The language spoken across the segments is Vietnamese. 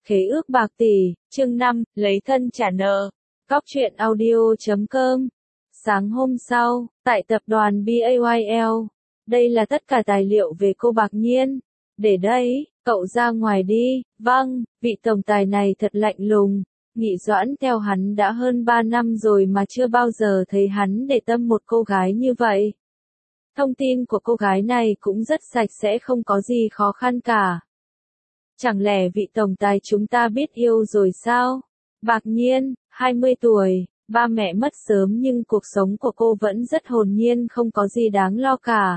Khế ước bạc tỷ, chương 5, lấy thân trả nợ. Cóc truyện audio.com. Sáng hôm sau, tại tập đoàn BAYL, đây là tất cả tài liệu về cô Bạc Nhiên. Để đây, cậu ra ngoài đi. Vâng, vị tổng tài này thật lạnh lùng. Nghị Doãn theo hắn đã hơn 3 năm rồi mà chưa bao giờ thấy hắn để tâm một cô gái như vậy. Thông tin của cô gái này cũng rất sạch sẽ, không có gì khó khăn cả. Chẳng lẽ vị tổng tài chúng ta biết yêu rồi sao? Bạc Nhiên, 20 tuổi, ba mẹ mất sớm nhưng cuộc sống của cô vẫn rất hồn nhiên, không có gì đáng lo cả.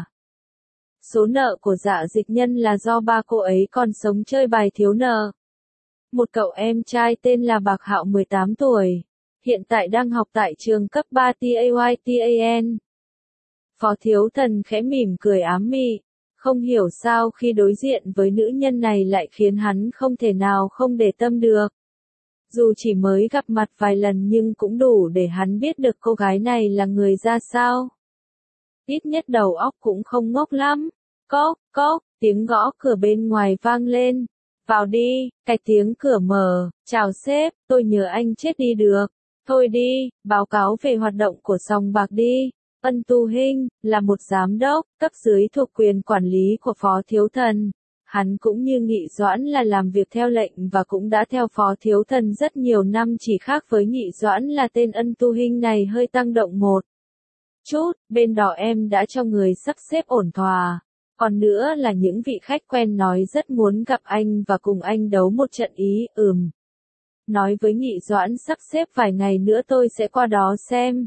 Số nợ của Dạ Dịch Nhân là do ba cô ấy còn sống chơi bài thiếu nợ. Một cậu em trai tên là Bạc Hạo 18 tuổi, hiện tại đang học tại trường cấp 3 TAYTAN. Phó Thiếu Thần khẽ mỉm cười ám mị, không hiểu sao khi đối diện với nữ nhân này lại khiến hắn không thể nào không để tâm được. Dù chỉ mới gặp mặt vài lần nhưng cũng đủ để hắn biết được cô gái này là người ra sao. Ít nhất đầu óc cũng không ngốc lắm. Cốc, cốc, tiếng gõ cửa bên ngoài vang lên. Vào đi, cái tiếng cửa mở. Chào sếp, tôi nhờ anh chết đi được. Thôi đi, báo cáo về hoạt động của sòng bạc đi. Ân Tu Hinh, là một giám đốc, cấp dưới thuộc quyền quản lý của Phó Thiếu Thần. Hắn cũng như Nghị Doãn là làm việc theo lệnh và cũng đã theo Phó Thiếu Thần rất nhiều năm, chỉ khác với Nghị Doãn là tên Ân Tu Hinh này hơi tăng động một chút, bên đó em đã cho người sắp xếp ổn thỏa. Còn nữa là những vị khách quen nói rất muốn gặp anh và cùng anh đấu một trận ý, Nói với Nghị Doãn sắp xếp vài ngày nữa tôi sẽ qua đó xem.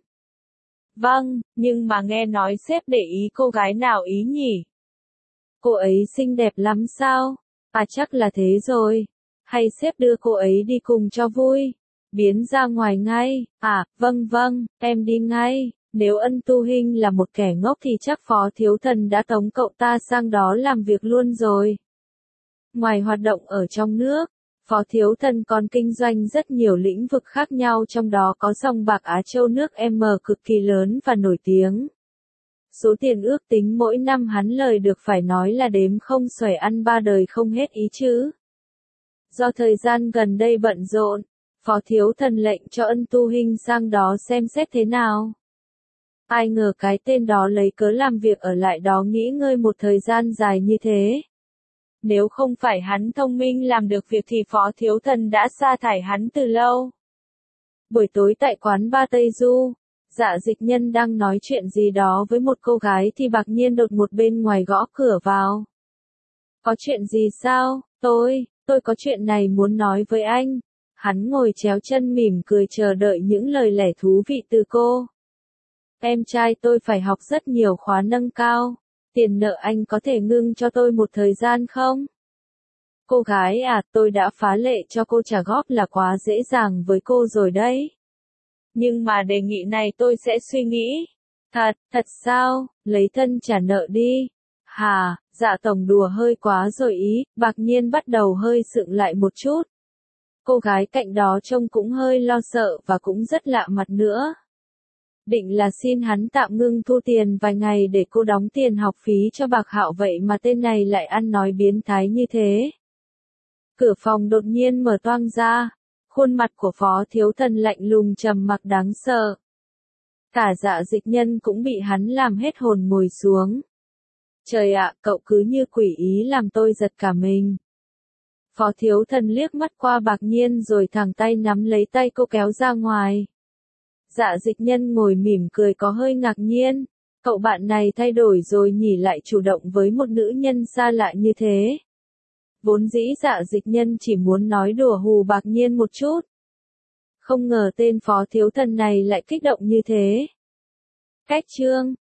Vâng, nhưng mà nghe nói sếp để ý cô gái nào ý nhỉ? Cô ấy xinh đẹp lắm sao? À chắc là thế rồi. Hay sếp đưa cô ấy đi cùng cho vui? Biến ra ngoài ngay. À, vâng vâng, em đi ngay. Nếu Ân Tu Hinh là một kẻ ngốc thì chắc Phó Thiếu Thần đã tống cậu ta sang đó làm việc luôn rồi. Ngoài hoạt động ở trong nước, Phó Thiếu Thần còn kinh doanh rất nhiều lĩnh vực khác nhau, trong đó có sòng bạc Á Châu nước M cực kỳ lớn và nổi tiếng. Số tiền ước tính mỗi năm hắn lời được phải nói là đếm không xuể, ăn ba đời không hết ý chứ. Do thời gian gần đây bận rộn, Phó Thiếu Thần lệnh cho Ân Tu Hinh sang đó xem xét thế nào. Ai ngờ cái tên đó lấy cớ làm việc ở lại đó nghỉ ngơi một thời gian dài như thế. Nếu không phải hắn thông minh làm được việc thì Phó Thiếu Thần đã sa thải hắn từ lâu. Buổi tối tại quán bar Tây Du, Dạ Dịch Nhân đang nói chuyện gì đó với một cô gái thì Bạc Nhiên đột ngột bên ngoài gõ cửa vào. Có chuyện gì sao? Tôi có chuyện này muốn nói với anh. Hắn ngồi chéo chân mỉm cười chờ đợi những lời lẽ thú vị từ cô. Em trai tôi phải học rất nhiều khóa nâng cao. Tiền nợ anh có thể ngưng cho tôi một thời gian không? Cô gái à, tôi đã phá lệ cho cô trả góp là quá dễ dàng với cô rồi đấy. Nhưng mà đề nghị này tôi sẽ suy nghĩ. Thật sao? Lấy thân trả nợ đi. Hà, Dạ tổng đùa hơi quá rồi ý. Bạc Nhiên bắt đầu hơi sượng lại một chút. Cô gái cạnh đó trông cũng hơi lo sợ và cũng rất lạ mặt nữa. Định là xin hắn tạm ngưng thu tiền vài ngày để cô đóng tiền học phí cho Bạc Hạo, vậy mà tên này lại ăn nói biến thái như thế. Cửa phòng đột nhiên mở toang ra. Khuôn mặt của Phó Thiếu Thần lạnh lùng trầm mặc đáng sợ. Cả Dạ Dịch Nhân cũng bị hắn làm hết hồn ngồi xuống. Trời ạ, cậu cứ như quỷ ý làm tôi giật cả mình. Phó Thiếu Thần liếc mắt qua Bạc Nhiên rồi thẳng tay nắm lấy tay cô kéo ra ngoài. Dạ Dịch Nhân ngồi mỉm cười có hơi ngạc nhiên. Cậu bạn này thay đổi rồi nhỉ, lại chủ động với một nữ nhân xa lạ như thế. Vốn dĩ Dạ Dịch Nhân chỉ muốn nói đùa hù Bạc Nhiên một chút. Không ngờ tên Phó Thiếu Thần này lại kích động như thế. Cách chương